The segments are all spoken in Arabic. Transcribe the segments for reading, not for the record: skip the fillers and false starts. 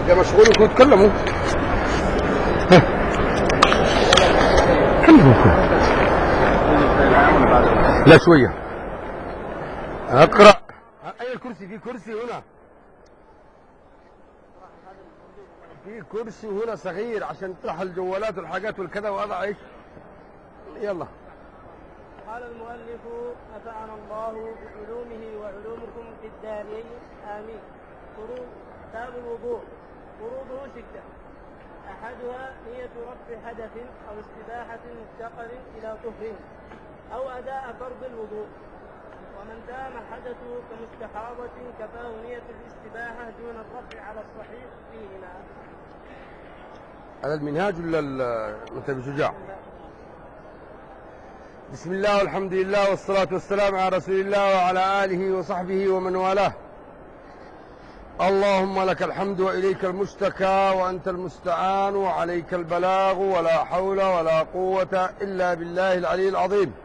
ده مشغول يكونوا يتكلموا. لا شوية أقرأ. أي الكرسي؟ في كرسي هنا، في كرسي هنا صغير عشان تطرح الجوالات والحاجات والكذا وأضع إيش. يلا. قال المؤلف نفعنا الله بعلومه وعلومكم في الدارين آمين. باب الوضوء. فروضه 6. أحدها نية رفع حدث أو استباحة مفتقر إلى طهر أو أداء فرض الوضوء، ومن دام حدثه كمستحاضة كفاه نية الاستباحة دون الرفع على الصحيح فيهما. على المنهاج ولا المنتبه شجاع؟ بسم الله والحمد لله والصلاة والسلام على رسول الله وعلى آله وصحبه ومن والاه. اللهم لك الحمد وإليك المشتكى وأنت المستعان وعليك البلاغ ولا حول ولا قوة إلا بالله العلي العظيم.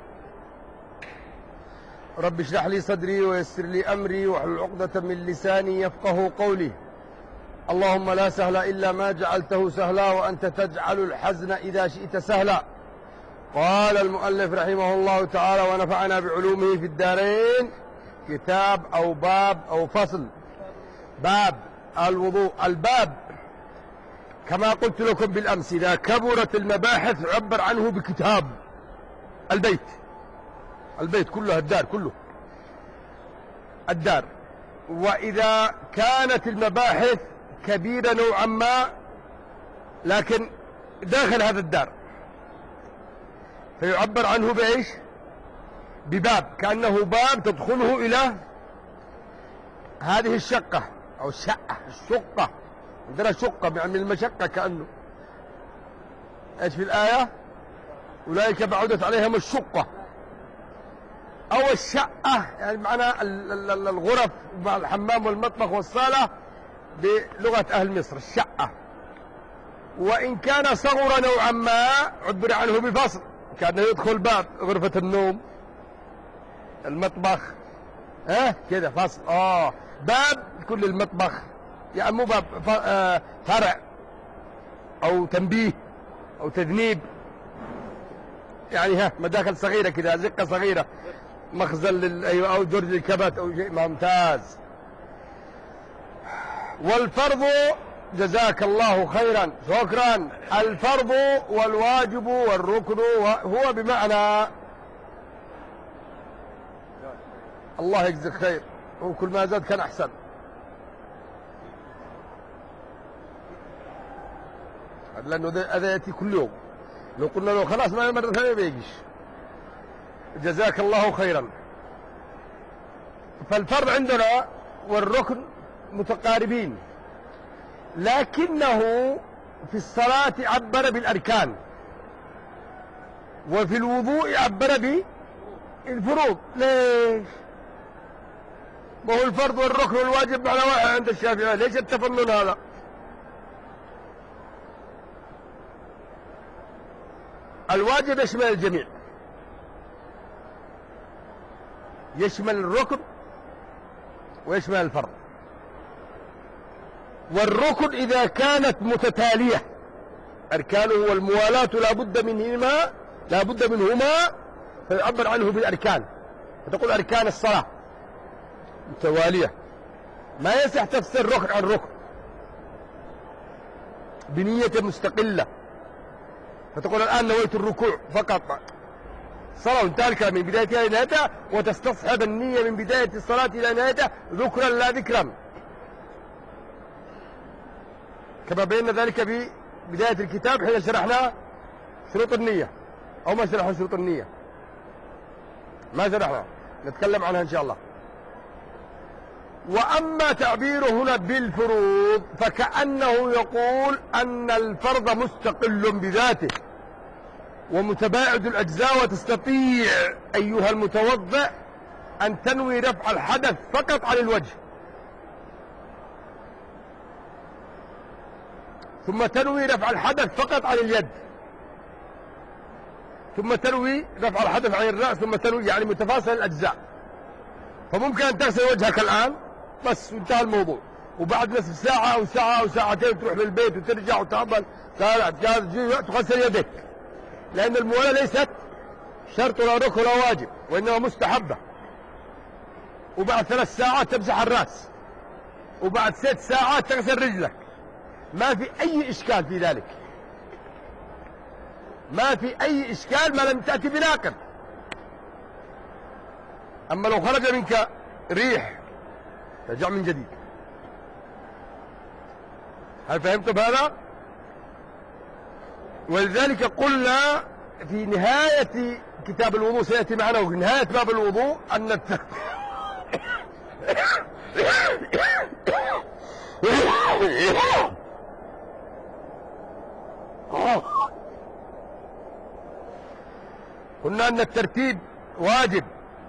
رب اشرح لي صدري ويسر لي أمري واحلل عقدة من لساني يفقه قولي. اللهم لا سهل إلا ما جعلته سهلا وأنت تجعل الحزن إذا شئت سهلا. قال المؤلف رحمه الله تعالى ونفعنا بعلومه في الدارين. كتاب أو باب أو فصل. باب الوضوء. الباب كما قلت لكم بالأمس إذا كبرت المباحث عبر عنه بكتاب. البيت، البيت كله، الدار كله، الدار. وإذا كانت المباحث كبيرة نوعا ما لكن داخل هذا الدار فيعبر عنه بإيش؟ بباب، كأنه باب تدخله إلى هذه الشقة أو الشقة، الشقة عندنا شقة من المشقة كأنه إيش في الآية؟ أولئك بعدت عليهم الشقة أو الشقة، يعني معنى الغرف مع الحمام والمطبخ والصالة بلغة أهل مصر الشقة. وإن كان صغر نوعا ما عبر عنه بفصل، كأنه يدخل باب غرفة النوم، المطبخ، كذا فصل. باب كل المطبخ، يعني مو باب فرع أو تنبيه أو تذنيب، يعني مداخل صغيرة كذا، زقة صغيرة، مخزن أيوة أو درج الكبت أو شيء. ممتاز. والفرض جزاك الله خيرا، شكرا. الفرض والواجب والركن هو بمعنى الله يجزيك خير، وكل ما زاد كان أحسن. لأنه هذا يأتي كل يوم، لو قلنا له خلاص ما مرة ثانية بيجيش. جزاك الله خيرا. فالفرض عندنا والركن متقاربين، لكنه في الصلاة عبر بالأركان، وفي الوضوء عبر بالفروض. ليش؟ وهو الفرض والركن والواجب معنى واحد عند الشافعية، ليش التفنن هذا؟ الواجب يشمل الجميع، يشمل الركن ويشمل الفرض. والركن إذا كانت متتالية أركانه والموالاة لا بد منهما فيعبر عنه بالأركان، فتقول أركان الصلاة متوالية، ما يصح تفسر ركن عن ركن بنية مستقلة، فتقول الآن نويت الركوع فقط، صلاة انتهى الكلام من بدايتها إلى نهايتها، وتستصحب النية من بداية الصلاة إلى نهايتها ذكرا لا ذكرا، كما بينا ذلك ببداية الكتاب حين شرحنا شروط النية. أو ما شرحنا شروط النية؟ ما شرحنا، نتكلم عنها إن شاء الله. وأما تعبيره هنا بالفروض فكأنه يقول أن الفرض مستقل بذاته ومتباعد الأجزاء، وتستطيع أيها المتوضئ أن تنوي رفع الحدث فقط عن الوجه، ثم تنوي رفع الحدث فقط عن اليد، ثم تنوي رفع الحدث عن الرأس، ثم تنوي، يعني متفاصل الأجزاء. فممكن أن تغسل وجهك الآن بس انتهى الموضوع، وبعد نصف ساعة أو ساعة أو ساعتين تروح للبيت وترجع وتعمل تغسل يدك، لأن الموالاة ليست شرط ولا ركن ولا واجب، وإنما مستحبة. وبعد 3 ساعات تمسح الرأس، وبعد 6 ساعات تغسل رجلك. ما في أي إشكال في ذلك، ما في أي إشكال ما لم تأتي بناقض. أما لو خرج منك ريح ترجع من جديد. هل فهمتم هذا؟ ولذلك قلنا في نهاية كتاب الوضوء، سيأتي معنا في نهاية باب الوضوء، أن قلنا أن الترتيب واجب.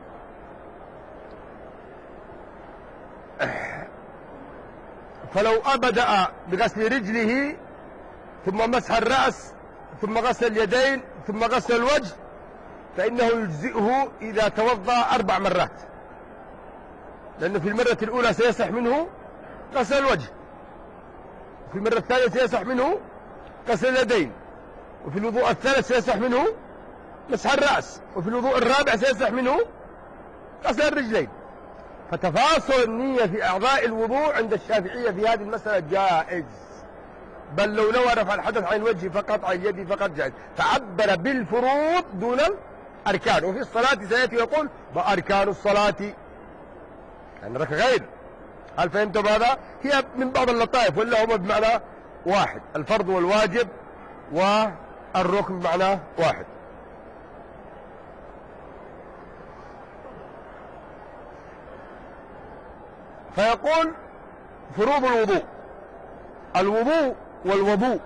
فلو أبدأ بغسل رجله ثم مسح الرأس ثم غسل اليدين ثم غسل الوجه، فإنه يجزئه إذا توضأ 4 مرات، لأنه في المرة الأولى سيصح منه غسل الوجه، وفي المرة الثانية سيصح منه غسل اليدين، وفي الوضوء الثالث سيصح منه مسح الرأس، وفي الوضوء الرابع سيصح منه غسل الرجلين. فتفاصل النية في أعضاء الوضوء عند الشافعية في هذه المسألة جائز، بل لو نوى رفع الحدث عن الوجه فقط عن اليد فقط جائز. فعبر بالفروض دون الأركان. وفي الصلاة سيأتي ويقول وأركان الصلاة، يعني ركع غير. هل فهمتم هذا؟ هي من بعض اللطائف، ولا هما بمعنى واحد، الفرض والواجب والركن بمعنى واحد. فيقول فروض الوضوء: الوضوء والوضوء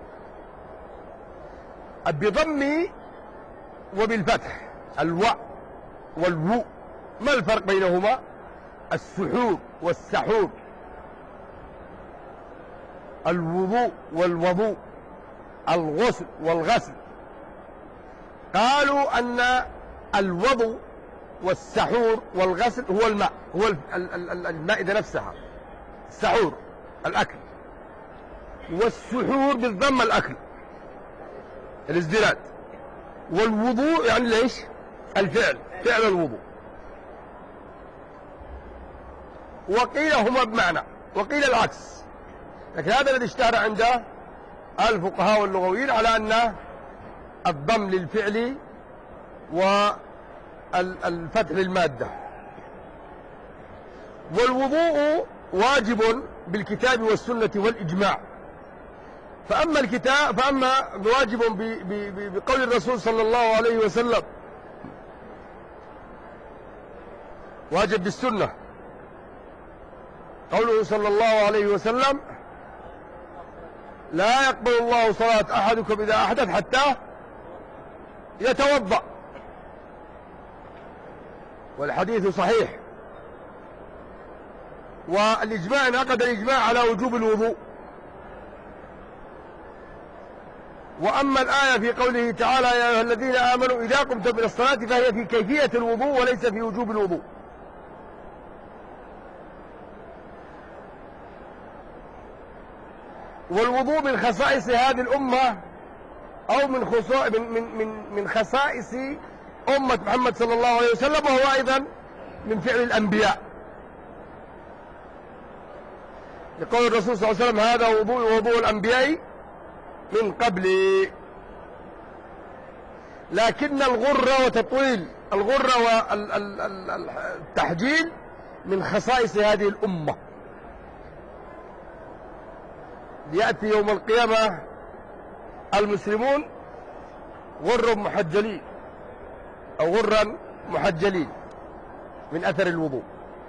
بضم وبالفتح، الواء والوو. ما الفرق بينهما؟ السحور والسحور، الوضوء والوضوء، الغسل والغسل. قالوا أن الوضوء والسحور والغسل هو الماء، هو المائدة نفسها، السحور الأكل، والسحور بالضم الأكل الازدراد، والوضوء يعني ليش؟ الفعل، فعل الوضوء. وقيل هما بمعنى، وقيل العكس، لكن هذا الذي اشتهر عند الفقهاء واللغويين على أن الضم للفعل والفتح للمادة. والوضوء واجب بالكتاب والسنة والإجماع. فأما واجب بقول الرسول صلى الله عليه وسلم، واجب بالسنة، قوله صلى الله عليه وسلم: لا يقبل الله صلاة أحدكم إذا أحدث حتى يتوضأ، والحديث صحيح. والإجماع انعقد الإجماع على وجوب الوضوء. وأما الآية في قوله تعالى: يا أيها الذين آمنوا إذا قمتم إلى الصلاة، فهي في كيفية الوضوء وليس في وجوب الوضوء. والوضوء من خصائص هذه الأمة، أو من خصائص أمة محمد صلى الله عليه وسلم، وهو أيضا من فعل الأنبياء، لقول الرسول صلى الله عليه وسلم: هذا وضوء ووضوء الأنبياء من قبلي. لكن الغرة وتطويل الغرة والتحجيل من خصائص هذه الأمة. يأتي يوم القيامة المسلمون غر محجلين أو غرا محجلين من أثر الوضوء.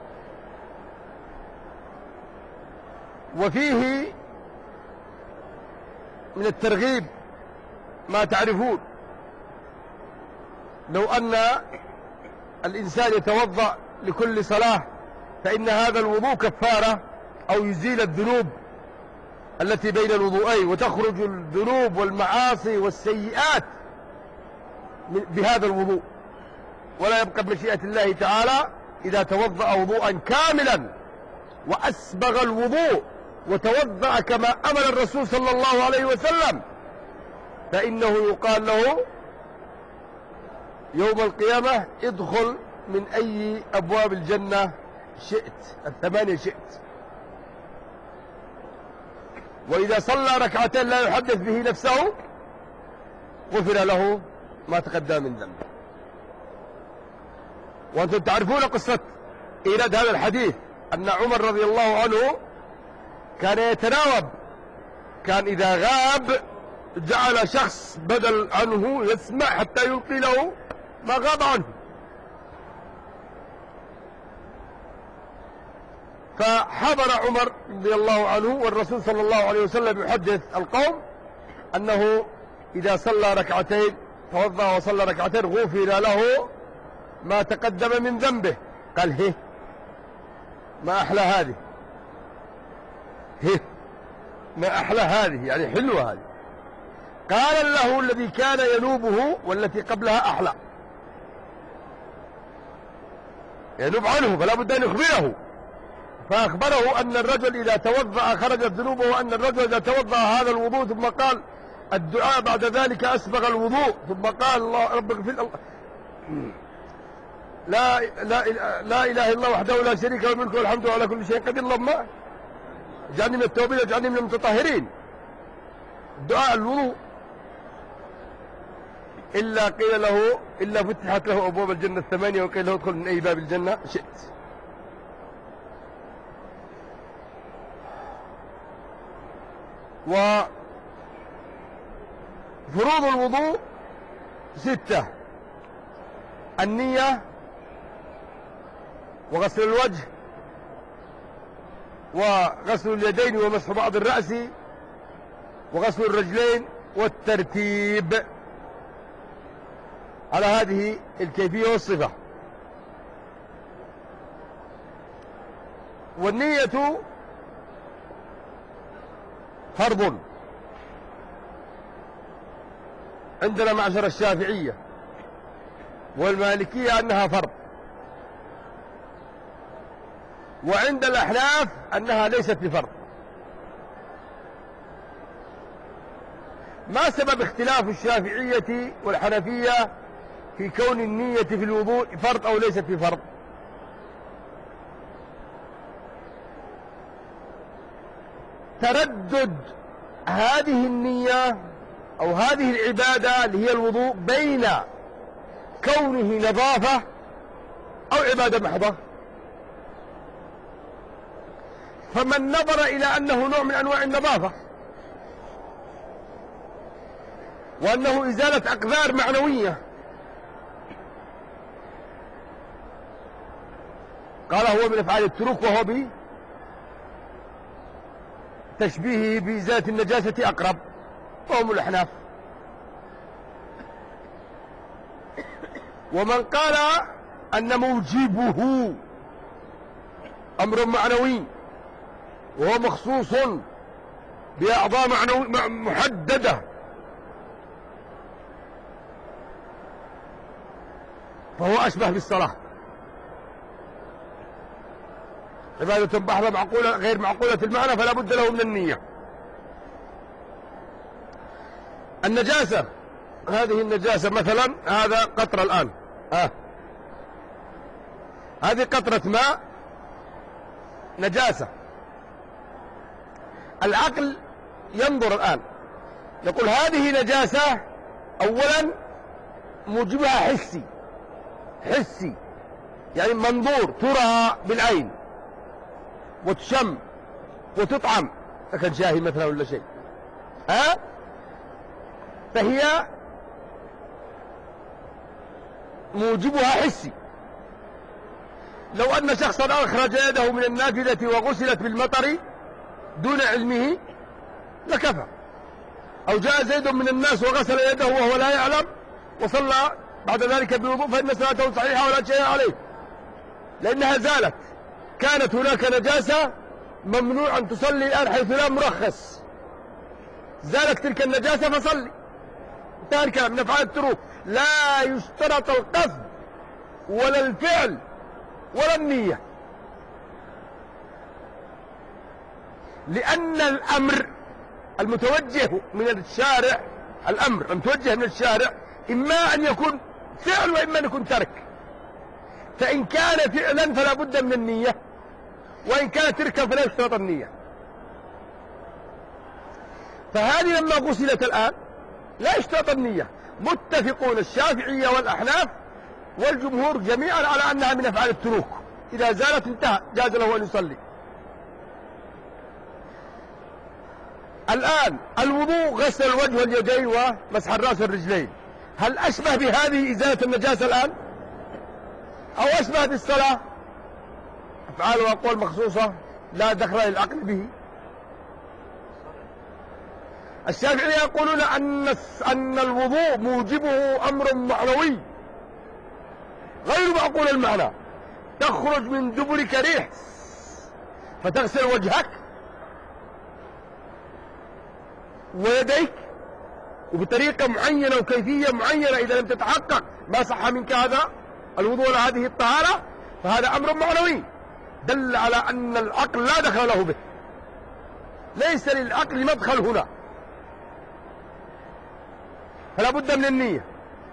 وفيه من الترغيب ما تعرفون، لو أن الإنسان يتوضأ لكل صلاة فإن هذا الوضوء كفارة أو يزيل الذنوب التي بين الوضوءين، وتخرج الذنوب والمعاصي والسيئات بهذا الوضوء، ولا يبقى بمشيئة الله تعالى إذا توضأ وضوءا كاملا وأسبغ الوضوء وتوضأ كما أمر الرسول صلى الله عليه وسلم، فإنه يقال له يوم القيامة ادخل من أي أبواب الجنة شئت، الثمانية شئت. وإذا صلى ركعتين لا يحدث به نفسه غفر له ما تقدم من ذنبه. وأنتم تعرفون قصة إيراد هذا الحديث أن عمر رضي الله عنه كان يتناوب، كان إذا غاب جعل شخص بدل عنه يسمع حتى يلقي له ما غاب عنه. فحضر عمر رضي الله عنه والرسول صلى الله عليه وسلم يحدث القوم أنه إذا صلى ركعتين توضأ وصلى ركعتين غفر له ما تقدم من ذنبه. قال هي ما أحلى هذه، هي ما أحلى هذه، يعني حلوة هذه. قال له الذي كان ينوبه والتي قبلها أحلى، ينوب عنه فلا بد أن يخبره. فأخبره أن الرجل إذا توضأ خرجت ذنوبه، وأن الرجل إذا توضأ هذا الوضوء ثم قال الدعاء بعد ذلك أسبغ الوضوء ثم قال الله رب اغفر الله لا إله إلا الله وحده لا شريك له الملك والحمد على كل شيء قدير، اللهم اجعلني من التوابين واجعلني من المتطهرين. دعاء الوضوء إلا قيل له إلا فتحت له أبواب الجنة الثمانية وقيل له ادخل من أي باب الجنة شئت. وفروض الوضوء 6: النية، وغسل الوجه، وغسل اليدين ومسح بعض الرأس، وغسل الرجلين، والترتيب على هذه الكيفية والصفة. والنية فرض عندنا معشر الشافعية والمالكية أنها فرض، وعند الأحناف أنها ليست بفرض. ما سبب اختلاف الشافعية والحنفية في كون النية في الوضوء فرض أو ليست بفرض؟ تردد هذه النية أو هذه العبادة اللي هي الوضوء بين كونه نظافة أو عبادة محضة. فمن نظر إلى أنه نوع من أنواع النظافة وأنه إزالة أقذار معنوية قال هو من أفعال التروك، وهو بتشبيهه بإزالة النجاسة أقرب، وهم الأحناف. ومن قال أن موجبه أمر معنوي وهو مخصوص بأعضاء محددة فهو أشبه بالصلاة، عبادة بحضة معقولة غير معقولة المعنى فلا بد له من النية. النجاسة، هذه النجاسة مثلا هذا قطرة الآن، هذه قطرة ماء نجاسة. العقل ينظر الآن يقول هذه نجاسة، أولا موجبها حسي يعني منظور، ترى بالعين وتشم وتطعم، لكن شاهي مثلا ولا شيء، فهي موجبها حسي. لو أن شخصا أخرج يده من النافذة وغسلت بالمطر دون علمه لكفى، أو جاء زيد من الناس وغسل يده وهو لا يعلم وصلى بعد ذلك بوضوء فإن صلاته صحيحة ولا شيء عليه، لأنها زالت. كانت هناك نجاسة ممنوع أن تصلي الآن حيث لا مرخص، زالت تلك النجاسة فصلي، انتهى الكلام. من أفعال التروك لا يشترط القصد ولا الفعل ولا النية، لأن الأمر المتوجه من الشارع، الأمر المتوجه من الشارع إما أن يكون فعل وإما أن يكون ترك. فإن كان فعلا فلا بد من النية، وإن كان تركا فلا يشترط النية. فهذه لما غسلت الآن لا يشترط النية. متفقون الشافعية والأحناف والجمهور جميعا على أنها من أفعال التروك، إذا زالت انتهى جاز له أن يصلي. الآن الوضوء غسل الوجه واليدين ومسح الرأس والرجلين، هل أشبه بهذه إزالة النجاسة الآن أو أشبه بالصلاة؟ أفعال وأقوال مخصوصة لا دخل للعقل به. الشافعية يقولون أن الوضوء موجبه أمر معنوي غير معقول المعنى، تخرج من دبرك ريح فتغسل وجهك ويديك وبطريقة معينة وكيفية معينة، إذا لم تتحقق ما صح منك هذا الوضوء ولا هذه الطهارة فهذا أمر معنوي دل على أن العقل لا دخل له به، ليس للعقل مدخل هنا، فلا بد من النية.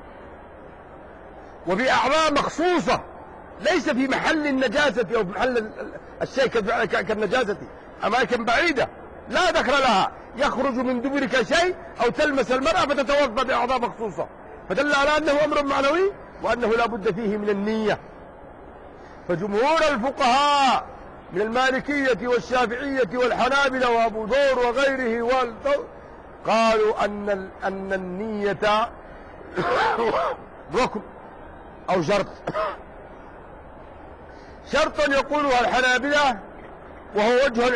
وبأعضاء مخصوصة ليس في محل النجاسة أو في محل الشيء كالنجاسة، أماكن بعيدة لا دخل لها، يخرج من دبرك شيء أو تلمس المرأة فتتوضأ بأعضاء مخصوصة، فدل على أنه أمر معنوي وأنه لا بد فيه من النية. فجمهور الفقهاء من المالكية والشافعية والحنابلة وأبو ثور وغيره قالوا أن النية ركن أو شرط يقولها الحنابلة، وهو وجه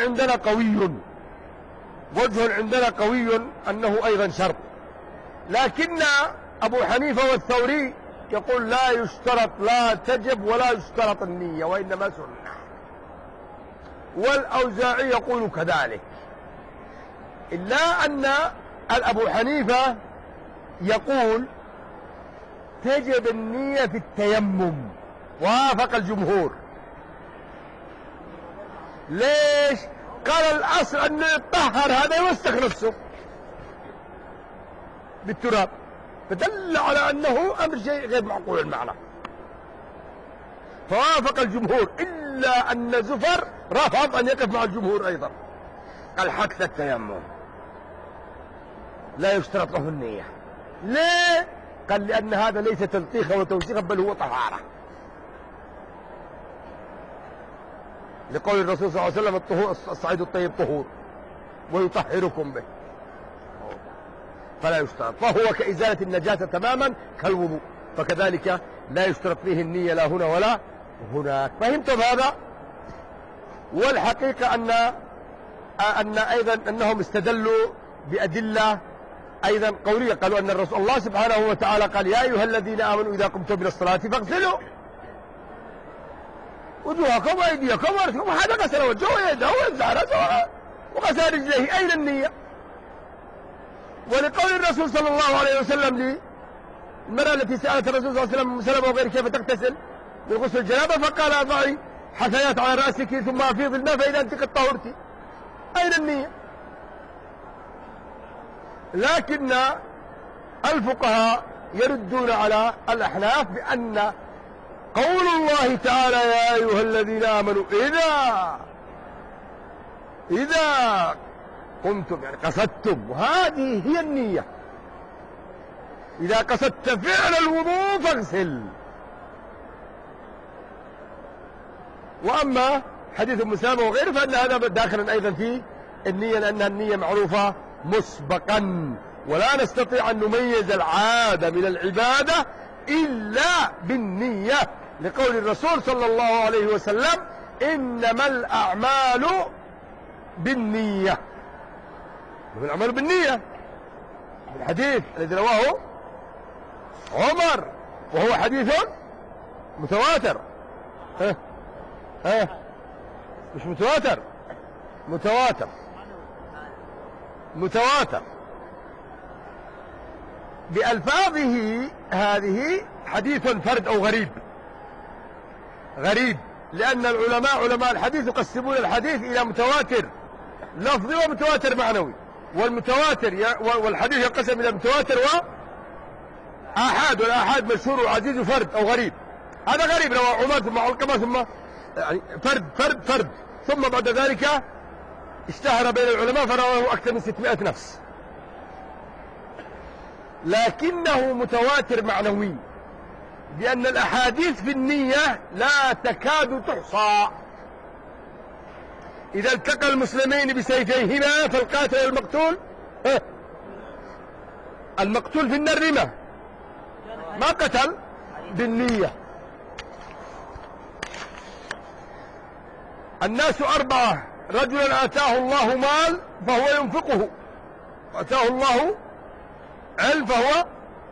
عندنا قوي أنه أيضا شرط. لكن أبو حنيفة والثوري يقول لا يشترط، لا تجب ولا يشترط النية وإنما سنة، والأوزاعي يقول كذلك، إلا أن أبو حنيفة يقول تجب النية في التيمم، وافق الجمهور. ليش؟ قال الأصل أنه يطهر هذا يوسخ نفسه بالتراب، فدل على أنه أمر شيء غير معقول المعنى، فوافق الجمهور، إلا أن زفر رفض أن يقف مع الجمهور أيضا، قال حتى التيمم لا يشترط له النية. ليه؟ قال لأن هذا ليس تلطيخا وتوسيخا بل هو طهارة، لقول الرسول صلى الله عليه وسلم الصعيد الطيب طهور ويطهركم به، فلا يشترط، فهو كإزالة النجاسة تماما كالوضوء، فكذلك لا يشترط فيه النية لا هنا ولا هناك. فهمتم هذا؟ والحقيقة أن أيضا أنهم استدلوا بأدلة أيضا قولية، قالوا أن الرسول الله سبحانه وتعالى قال يا أيها الذين آمنوا إذا قمتم إلى الصلاة فاغسلوا وجوهكم وأيديكم وأرجلكم، هذا غسل وجهه ويده ويمسح رأسه وغسل رجليه، أين النية؟ ولقول الرسول صلى الله عليه وسلم للمرأة التي سألت الرسول صلى الله عليه وسلم سلمة وغير كيف تغتسل من غسل الجنابة، فقال أضعي حثيات على رأسك ثم أفيض الماء فإذا أنت قد طهرتِ، أين النية؟ لكن الفقهاء يردون على الأحناف بأن قول الله تعالى يا أيها الذين آمنوا إذا قمتم يعني قصدتم، وهذه هي النية، إذا قصدت فعل الوضوء فاغسل. وأما حديث ام سلمة وغيره فإن هذا داخل أيضا في النية، لأن النية معروفة مسبقا، ولا نستطيع أن نميز العادة من العبادة إلا بالنية، لقول الرسول صلى الله عليه وسلم إنما الأعمال بالنية، الأعمال بالنية، الحديث الذي رواه عمر وهو حديث متواتر. مش متواتر بألفاظه، هذه حديث فرد أو غريب، لأن العلماء علماء الحديث يقسمون الحديث إلى متواتر لفظي ومتواتر معنوي. والمتواتر والحديث ينقسم إلى متواتر وآحاد، والآحاد مشهور وعزيز وفرد أو غريب. هذا غريب رواه عمر ثم علقمة ثم يعني فرد ثم بعد ذلك اشتهر بين العلماء فرواه أكثر من 600 نفس. لكنه متواتر معنوي، لأن الأحاديث في النية لا تكاد تحصى. إذا التقى المسلمين بسيفيهما فالقاتل والمقتول المقتول في النرمة ما قتل بالنية. الناس 4: رجل آتاه الله مال فهو ينفقه، وآتاه الله علم فهو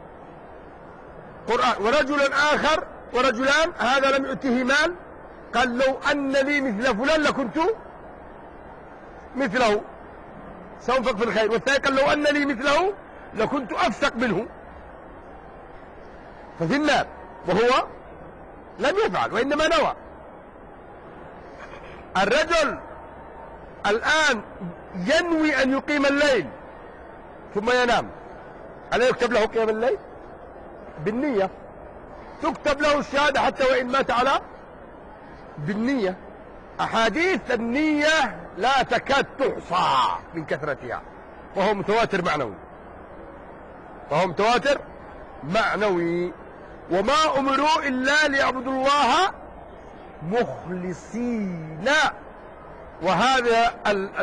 قرآن. ورجل آخر ورجلان هذا لم يؤته مال قال لو أن لي مثل فلان لكنت مثله، سأنفق في الخير. والثاني قال لو أن لي مثله لكنت أفسق منه، ففي النار وهو لم يفعل وإنما نوى. الرجل الآن ينوي أن يقيم الليل ثم ينام، ألا يكتب له قيام الليل؟ بالنية تكتب له الشهادة حتى وإن مات على بالنية. أحاديث النية لا تكاد تحصى من كثرتها، وهو متواتر معنوي. وما أمروا إلا ليعبدوا الله مخلصين. وهذا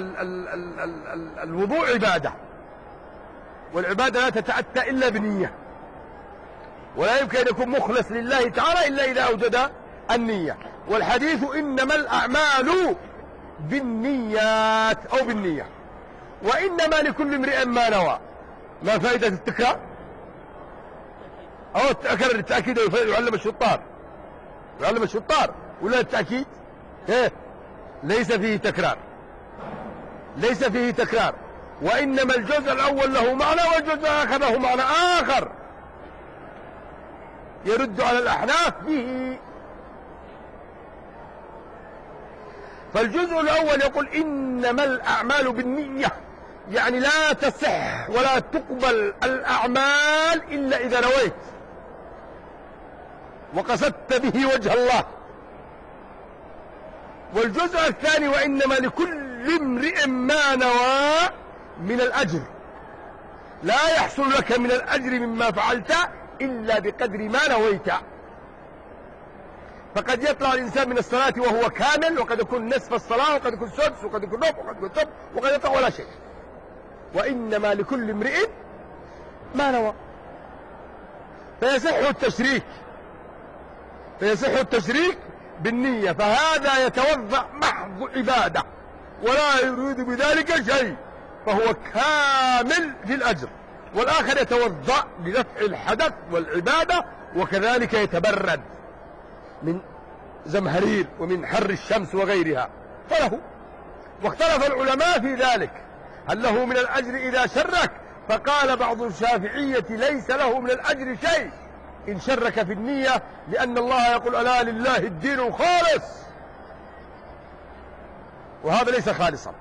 الوضوء عبادة، والعبادة لا تتأتى إلا بنية، ولا يمكن أن يكون مخلص لله تعالى إلا إذا أوجد النية. والحديث إنما الأعمال بالنيات أو بالنية، وإنما لكل امرئ ما نوى. ما فائدة التكرار أو أكرر التأكيد يعلم الشطار ولا التأكيد ليس فيه تكرار. وإنما الجزء الأول له معنى والجزء الآخر له معنى آخر يرد على الأحناف به. فالجزء الأول يقول إنما الأعمال بالنية، يعني لا تصح ولا تقبل الأعمال إلا إذا نويت وقصدت به وجه الله. والجزء الثاني وإنما لكل امرئ ما نوى من الأجر، لا يحصل لك من الأجر مما فعلت إلا بقدر ما نويت. فقد يطلع الإنسان من الصلاة وهو كامل، وقد يكون نصف الصلاة، وقد يكون سدس، وقد يكون ربع، وقد يكون ثلث، وقد يطلع ولا شيء. وإنما لكل امرئ ما نوى. فيصح التشريك بالنية، فهذا يتوضأ محض عبادة ولا يريد بذلك شيء فهو كامل في الأجر، والآخر يتوضأ لدفع الحدث والعبادة وكذلك يتبرد من زمهرير ومن حر الشمس وغيرها فله. واختلف العلماء في ذلك، هل له من الأجر إذا شرك؟ فقال بعض الشافعية ليس له من الأجر شيء إن شرك في النية، لأن الله يقول ألا لله الدين الخالص، وهذا ليس خالصا.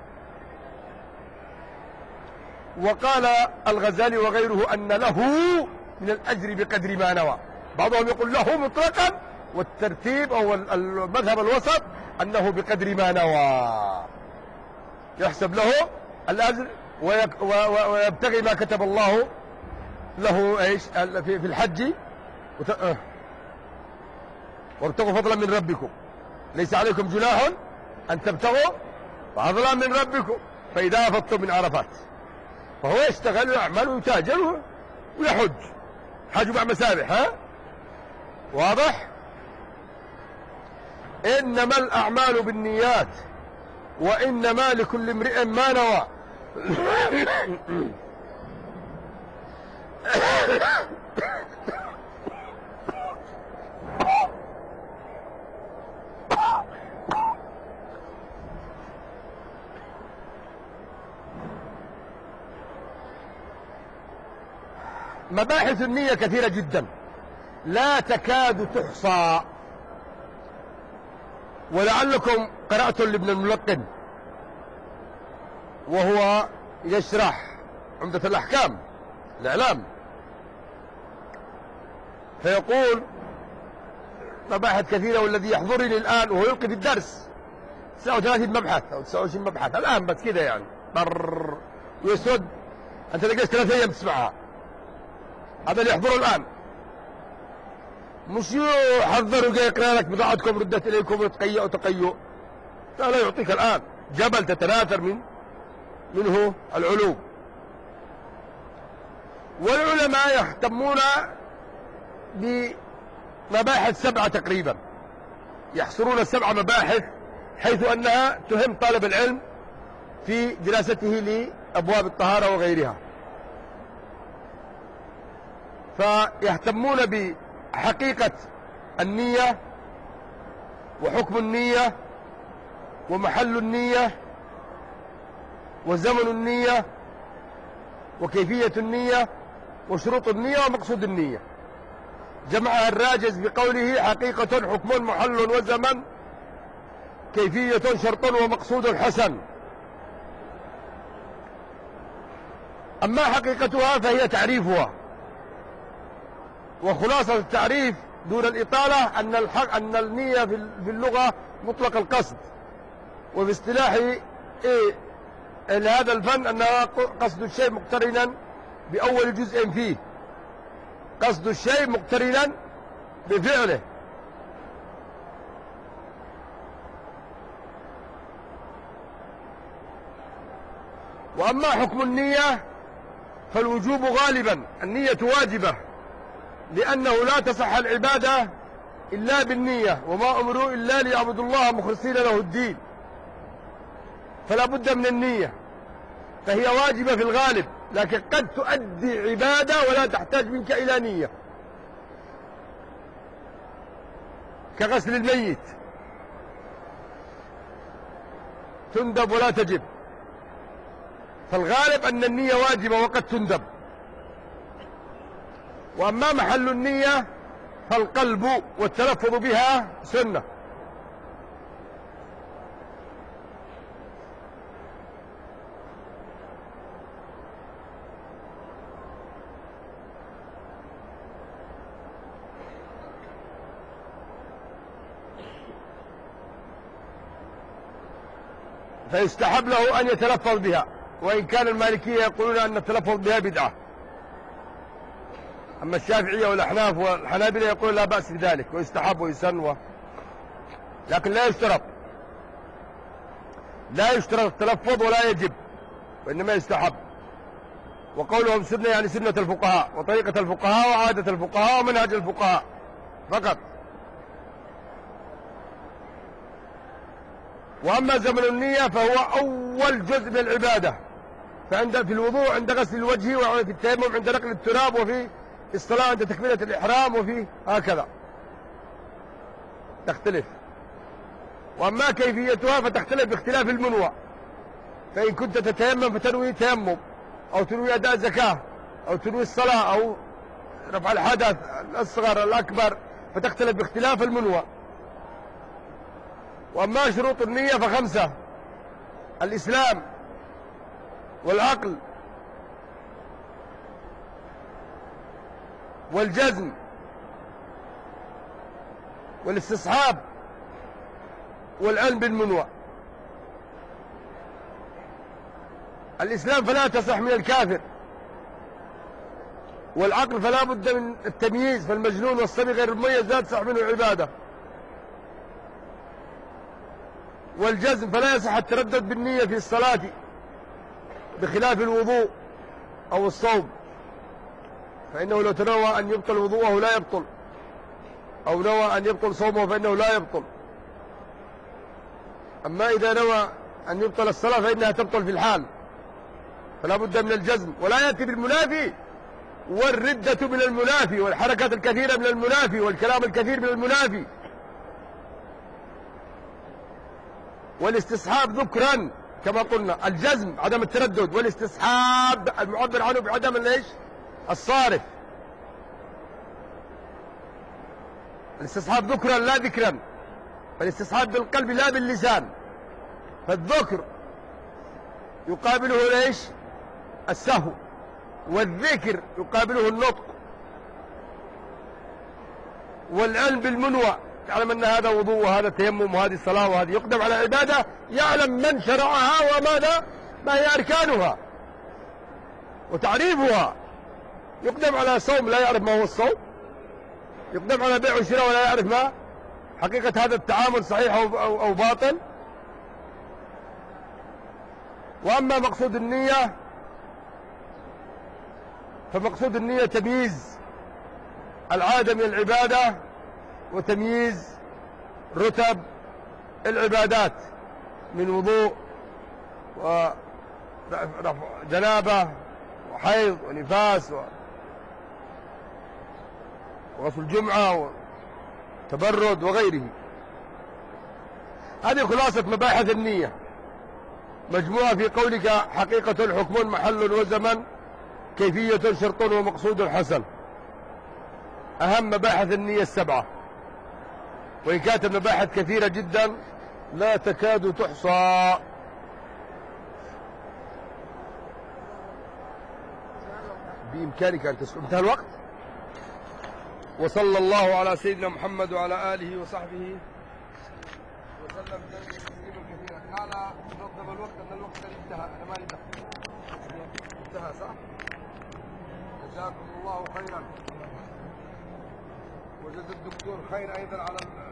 وقال الغزالي وغيره أن له من الأجر بقدر ما نوى. بعضهم يقول له مطلقا، والترتيب أو المذهب الوسط أنه بقدر ما نوى يحسب له الأجر ويبتغي ما كتب الله له ايش في الحج وابتغوا فضلا من ربكم، ليس عليكم جناح أن تبتغوا فضلا من ربكم فإذا أفضتم من عرفات. فهو يشتغل ويعمل ويتاجر ويحج، حج مع مسابح. واضح؟ إنما الأعمال بالنيات وإنما لكل امرئ ما نوى. مباحث النية كثيرة جدا لا تكاد تحصى، ولعلكم قرأتم لابن الملقن وهو يشرح عمدة الأحكام الإعلام، فيقول مباحث كثيرة، والذي يحضرني الآن وهو يلقي في الدرس 39 مبحث أو 29 مبحث الآن بس كده يعني طر ويسود، أنت لقيت 3 أيام تسمعها. هذا اللي يحضره الآن، مش يحضر وجاي يقرأ لك بضاعتكم ردت إليكم وتقيأ وتقيؤ، لا يعطيك الآن جبل تتناثر منه العلوم. والعلماء يهتمون بمباحث 7 تقريبا، يحصرون 7 مباحث حيث أنها تهم طالب العلم في دراسته لأبواب الطهارة وغيرها. فيهتمون بحقيقة النية وحكم النية ومحل النية وزمن النية وكيفية النية وشروط النية ومقصود النية. جمعها الراجز بقوله حقيقة حكم محل وزمن كيفية شرط ومقصود حسن. أما حقيقتها فهي تعريفها، وخلاصة التعريف دون الإطالة أن النية في اللغة مطلق القصد، وفي اصطلاح هذا الفن أنها قصد الشيء مقترنا بأول جزء فيه، قصد الشيء مقترنا بفعله. وأما حكم النية فالوجوب غالبا، النية واجبة، لأنه لا تصح العبادة إلا بالنية، وما أمروا إلا ليعبدوا الله مخلصين له الدين، فلا بد من النية، فهي واجبة في الغالب، لكن قد تؤدي عبادة ولا تحتاج منك إلى نية، كغسل الميت تندب ولا تجب، فالغالب أن النية واجبة وقد تندب. وأما محل النية فالقلب والتلفظ بها سنة. فيستحب له أن يتلفظ بها، وإن كان المالكية يقولون أن التلفظ بها بدعة، أما الشافعية والأحناف والحنابلة يقولون لا بأس بذلك ويستحب ويسن لكن لا يشترط التلفظ ولا يجب، وإنما يستحب. وقولهم سنة يعني سنة الفقهاء وطريقة الفقهاء وعادة الفقهاء ومنهج الفقهاء فقط. وأما زمن النية فهو أول جزء من العبادة، في الوضوء عند غسل الوجه، وفي التيمم عند نقل التراب، وفي الصلاة عند تكبيرة الإحرام، وفي هكذا تختلف. وأما كيفيتها فتختلف باختلاف المنوى، فإن كنت تتيمم فتنوي تيمم، أو تنوي أداء زكاة، أو تنوي الصلاة، أو رفع الحدث الأصغر الأكبر، فتختلف باختلاف المنوى. وأما شروط النية ف5: الإسلام والعقل والجزم والاستصحاب والعلم بالمنوى. الإسلام فلا تصح من الكافر، والعقل فلا بد من التمييز، فالمجنون والصبي غير المميز لا تصح منه عبادة. والجزم فلا يصح التردد بالنية في الصلاة بخلاف الوضوء أو الصوم، فإنه لو تنوى أن يبطل وضوءه لا يبطل، أو نوى أن يبطل صومه فإنه لا يبطل. أما إذا نوى أن يبطل الصلاة فإنها تبطل في الحال، فلا بد من الجزم، ولا يأتي بالمنافي، والردة من المنافي، والحركات الكثيرة من المنافي، والكلام الكثير من المنافي. والاستصحاب ذكرا كما قلنا، الجزم عدم التردد، والاستصحاب المعبر عنه بعدم الايش؟ الصارف. الاستصحاب ذكرا لا يقابله ليش؟ السهو، والذكر يقابله النطق، والعلم بالمنوى، تعلم أن هذا وضوء وهذا تيمم وهذه الصلاة وهذه يقدم على عبادة يعلم من شرعها وماذا ما هي أركانها وتعريفها. يقدم على صوم لا يعرف ما هو الصوم، يقدم على بيع وشراء ولا يعرف ما حقيقة هذا التعامل صحيح أو باطل. وأما مقصود النية فمقصود النية تمييز العادة من العبادة وتمييز رتب العبادات من وضوء وجنابة وحيض ونفاس وغسل الجمعة وتبرد وغيره. هذه خلاصة مباحث النية مجموعة في قولك حقيقة حكم محل وزمن كيفية شرط ومقصود حسن. أهم مباحث النية السبعة، وإن كانت المباحث كثيرة جدا لا تكاد تحصى. بإمكانك أن تسكت. انتهى الوقت. وصلى الله على سيدنا محمد وعلى آله وصحبه وسلم تسليما كثيرا. قال نظم الوقت أن الوقت انتهى. أنا ما انتهى صح؟ جزاكم الله خيرا، وجزا الدكتور خير أيضا على